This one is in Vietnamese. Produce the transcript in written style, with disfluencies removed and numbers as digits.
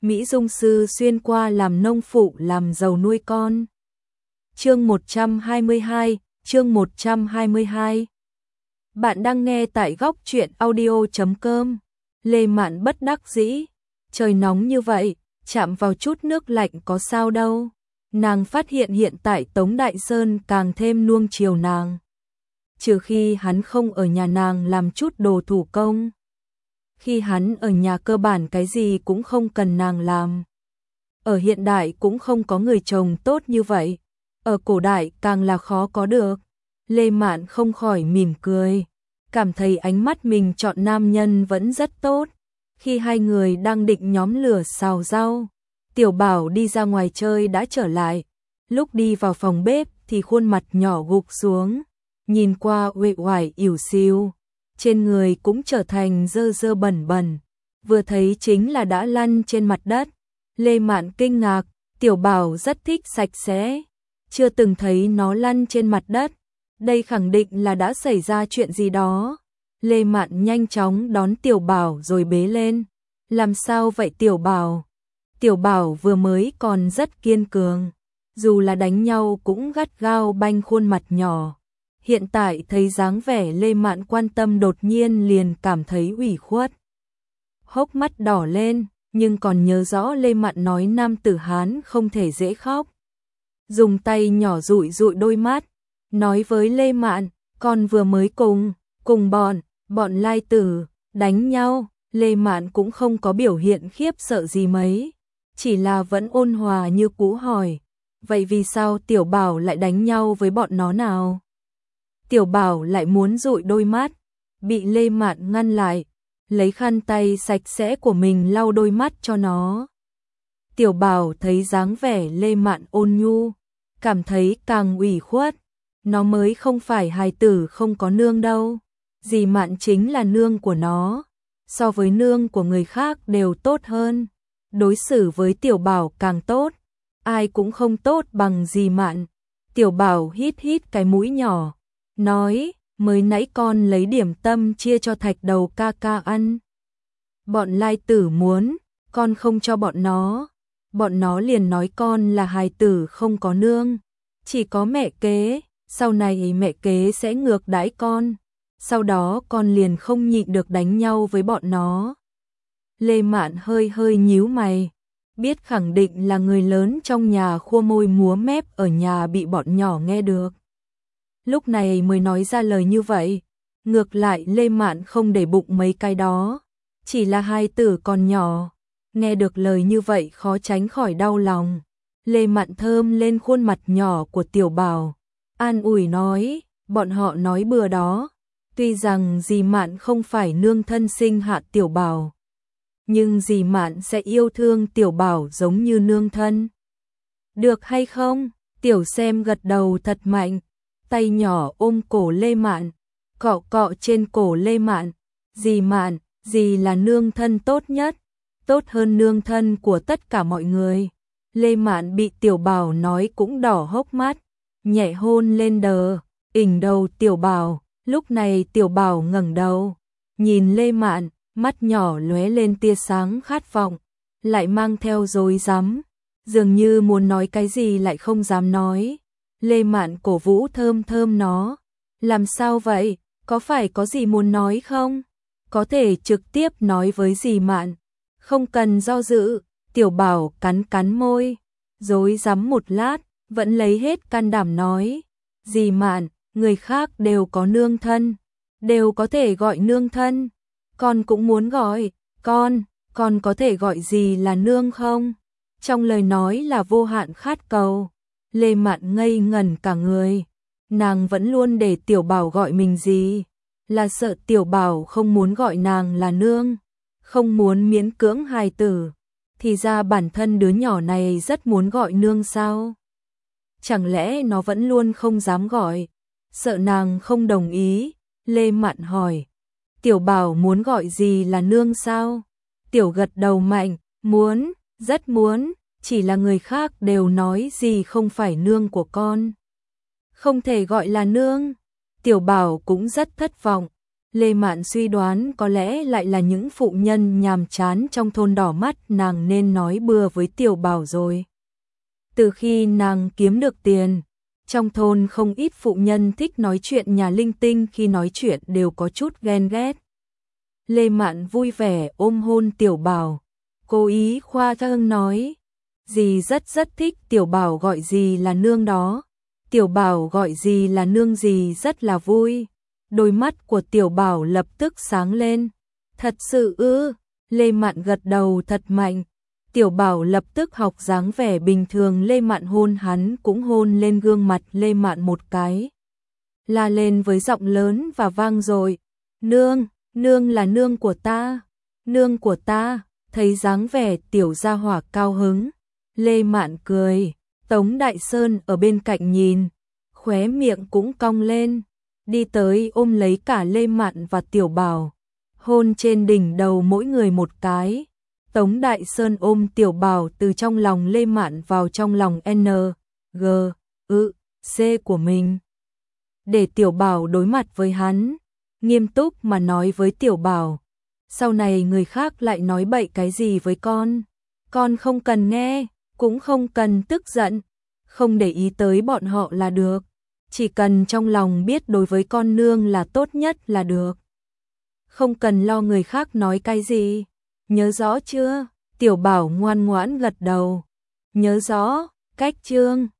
Mỹ Dung sư xuyên qua làm nông phụ làm giàu nuôi con. Chương 122, chương 122. Bạn đang nghe tại góc truyện audio.com. Lê Mạn bất đắc dĩ, trời nóng như vậy, chạm vào chút nước lạnh có sao đâu. Nàng phát hiện hiện tại Tống Đại Sơn càng thêm nuông chiều nàng. Trừ khi hắn không ở nhà nàng làm chút đồ thủ công. Khi hắn ở nhà cơ bản cái gì cũng không cần nàng làm. Ở hiện đại cũng không có người chồng tốt như vậy. Ở cổ đại càng là khó có được. Lê Mạn không khỏi mỉm cười. Cảm thấy ánh mắt mình chọn nam nhân vẫn rất tốt. Khi hai người đang định nhóm lửa xào rau, Tiểu Bảo đi ra ngoài chơi đã trở lại. Lúc đi vào phòng bếp thì khuôn mặt nhỏ gục xuống, nhìn qua uể oải ỉu xìu, trên người cũng trở thành dơ dơ bẩn bẩn, vừa thấy chính là đã lăn trên mặt đất. Lê Mạn kinh ngạc, Tiểu Bảo rất thích sạch sẽ, chưa từng thấy nó lăn trên mặt đất, đây khẳng định là đã xảy ra chuyện gì đó. Lê Mạn nhanh chóng đón Tiểu Bảo rồi bế lên. Làm sao vậy Tiểu Bảo? Tiểu Bảo vừa mới còn rất kiên cường, dù là đánh nhau cũng gắt gao banh khuôn mặt nhỏ. Hiện tại thấy dáng vẻ Lê Mạn quan tâm đột nhiên liền cảm thấy ủy khuất. Hốc mắt đỏ lên, nhưng còn nhớ rõ Lê Mạn nói nam tử Hán không thể dễ khóc. Dùng tay nhỏ dụi dụi đôi mắt, nói với Lê Mạn, con vừa mới cùng bọn lai tử đánh nhau. Lê Mạn cũng không có biểu hiện khiếp sợ gì mấy, chỉ là vẫn ôn hòa như cũ hỏi, vậy vì sao Tiểu Bảo lại đánh nhau với bọn nó nào? Tiểu Bảo lại muốn dụi đôi mắt, bị Lê Mạn ngăn lại, lấy khăn tay sạch sẽ của mình lau đôi mắt cho nó. Tiểu Bảo thấy dáng vẻ Lê Mạn ôn nhu, cảm thấy càng ủy khuất, nó mới không phải hài tử không có nương đâu, dì Mạn chính là nương của nó, so với nương của người khác đều tốt hơn, đối xử với Tiểu Bảo càng tốt, ai cũng không tốt bằng dì Mạn. Tiểu Bảo hít hít cái mũi nhỏ, nói, mới nãy con lấy điểm tâm chia cho Thạch Đầu ca ca ăn. Bọn lai tử muốn, con không cho bọn nó liền nói con là hài tử không có nương, chỉ có mẹ kế, sau này mẹ kế sẽ ngược đãi con, sau đó con liền không nhịn được đánh nhau với bọn nó. Lê Mạn hơi hơi nhíu mày, biết khẳng định là người lớn trong nhà khua môi múa mép ở nhà bị bọn nhỏ nghe được. Lúc này mới nói ra lời như vậy, ngược lại Lê Mạn không để bụng mấy cái đó, chỉ là hai tử còn nhỏ, nghe được lời như vậy khó tránh khỏi đau lòng. Lê Mạn thơm lên khuôn mặt nhỏ của Tiểu Bảo, an ủi nói, bọn họ nói bừa đó, tuy rằng dì Mạn không phải nương thân sinh hạ Tiểu Bảo, nhưng dì Mạn sẽ yêu thương Tiểu Bảo giống như nương thân. Được hay không? Tiểu Xem gật đầu thật mạnh, tay nhỏ ôm cổ Lê Mạn, cọ cọ trên cổ Lê Mạn, dì Mạn, dì là nương thân tốt nhất, tốt hơn nương thân của tất cả mọi người. Lê Mạn bị Tiểu Bảo nói cũng đỏ hốc mắt, nhẹ hôn lên ỉnh đầu Tiểu Bảo. Lúc này Tiểu Bảo ngẩng đầu, nhìn Lê Mạn, mắt nhỏ lóe lên tia sáng khát vọng, lại mang theo rối rắm, dường như muốn nói cái gì lại không dám nói. Lê Mạn cổ vũ thơm thơm nó, làm sao vậy, có phải có gì muốn nói không? Có thể trực tiếp nói với dì Mạn, không cần do dự. Tiểu Bảo cắn cắn môi, rối rắm một lát, vẫn lấy hết can đảm nói, dì Mạn, người khác đều có nương thân, đều có thể gọi nương thân, con cũng muốn gọi, con có thể gọi dì là nương không? Trong lời nói là vô hạn khát cầu. Lê Mạn ngây ngẩn cả người, nàng vẫn luôn để Tiểu Bảo gọi mình dì, là sợ Tiểu Bảo không muốn gọi nàng là nương, không muốn miễn cưỡng hài tử, thì ra bản thân đứa nhỏ này rất muốn gọi nương sao? Chẳng lẽ nó vẫn luôn không dám gọi, sợ nàng không đồng ý? Lê Mạn hỏi, Tiểu Bảo muốn gọi gì là nương sao? Tiểu gật đầu mạnh, muốn, rất muốn, chỉ là người khác đều nói gì không phải nương của con, không thể gọi là nương. Tiểu Bảo cũng rất thất vọng, Lê Mạn suy đoán có lẽ lại là những phụ nhân nhàm chán trong thôn đỏ mắt nàng nên nói bừa với Tiểu Bảo rồi. Từ khi nàng kiếm được tiền, trong thôn không ít phụ nhân thích nói chuyện nhà linh tinh, khi nói chuyện đều có chút ghen ghét. Lê Mạn vui vẻ ôm hôn Tiểu Bảo, cố ý khoa trương nói, dì rất thích Tiểu Bảo gọi dì là nương đó. Tiểu Bảo gọi dì là nương dì rất là vui. Đôi mắt của Tiểu Bảo lập tức sáng lên. Thật sự ư? Lê Mạn gật đầu thật mạnh. Tiểu Bảo lập tức học dáng vẻ bình thường Lê Mạn hôn hắn cũng hôn lên gương mặt Lê Mạn một cái. La lên với giọng lớn và vang dội, nương, nương là nương của ta, nương của ta. Thấy dáng vẻ tiểu gia hỏa cao hứng, Lê Mạn cười. Tống Đại Sơn ở bên cạnh nhìn, khóe miệng cũng cong lên, đi tới ôm lấy cả Lê Mạn và Tiểu Bảo, hôn trên đỉnh đầu mỗi người một cái. Tống Đại Sơn ôm Tiểu Bảo từ trong lòng Lê Mạn vào trong lòng G, C của mình. Để Tiểu Bảo đối mặt với hắn, nghiêm túc mà nói với Tiểu Bảo, sau này người khác lại nói bậy cái gì với con không cần nghe, cũng không cần tức giận, không để ý tới bọn họ là được, chỉ cần trong lòng biết đối với con nương là tốt nhất là được. Không cần lo người khác nói cái gì, nhớ rõ chưa? Tiểu Bảo ngoan ngoãn gật đầu, nhớ rõ, cách chương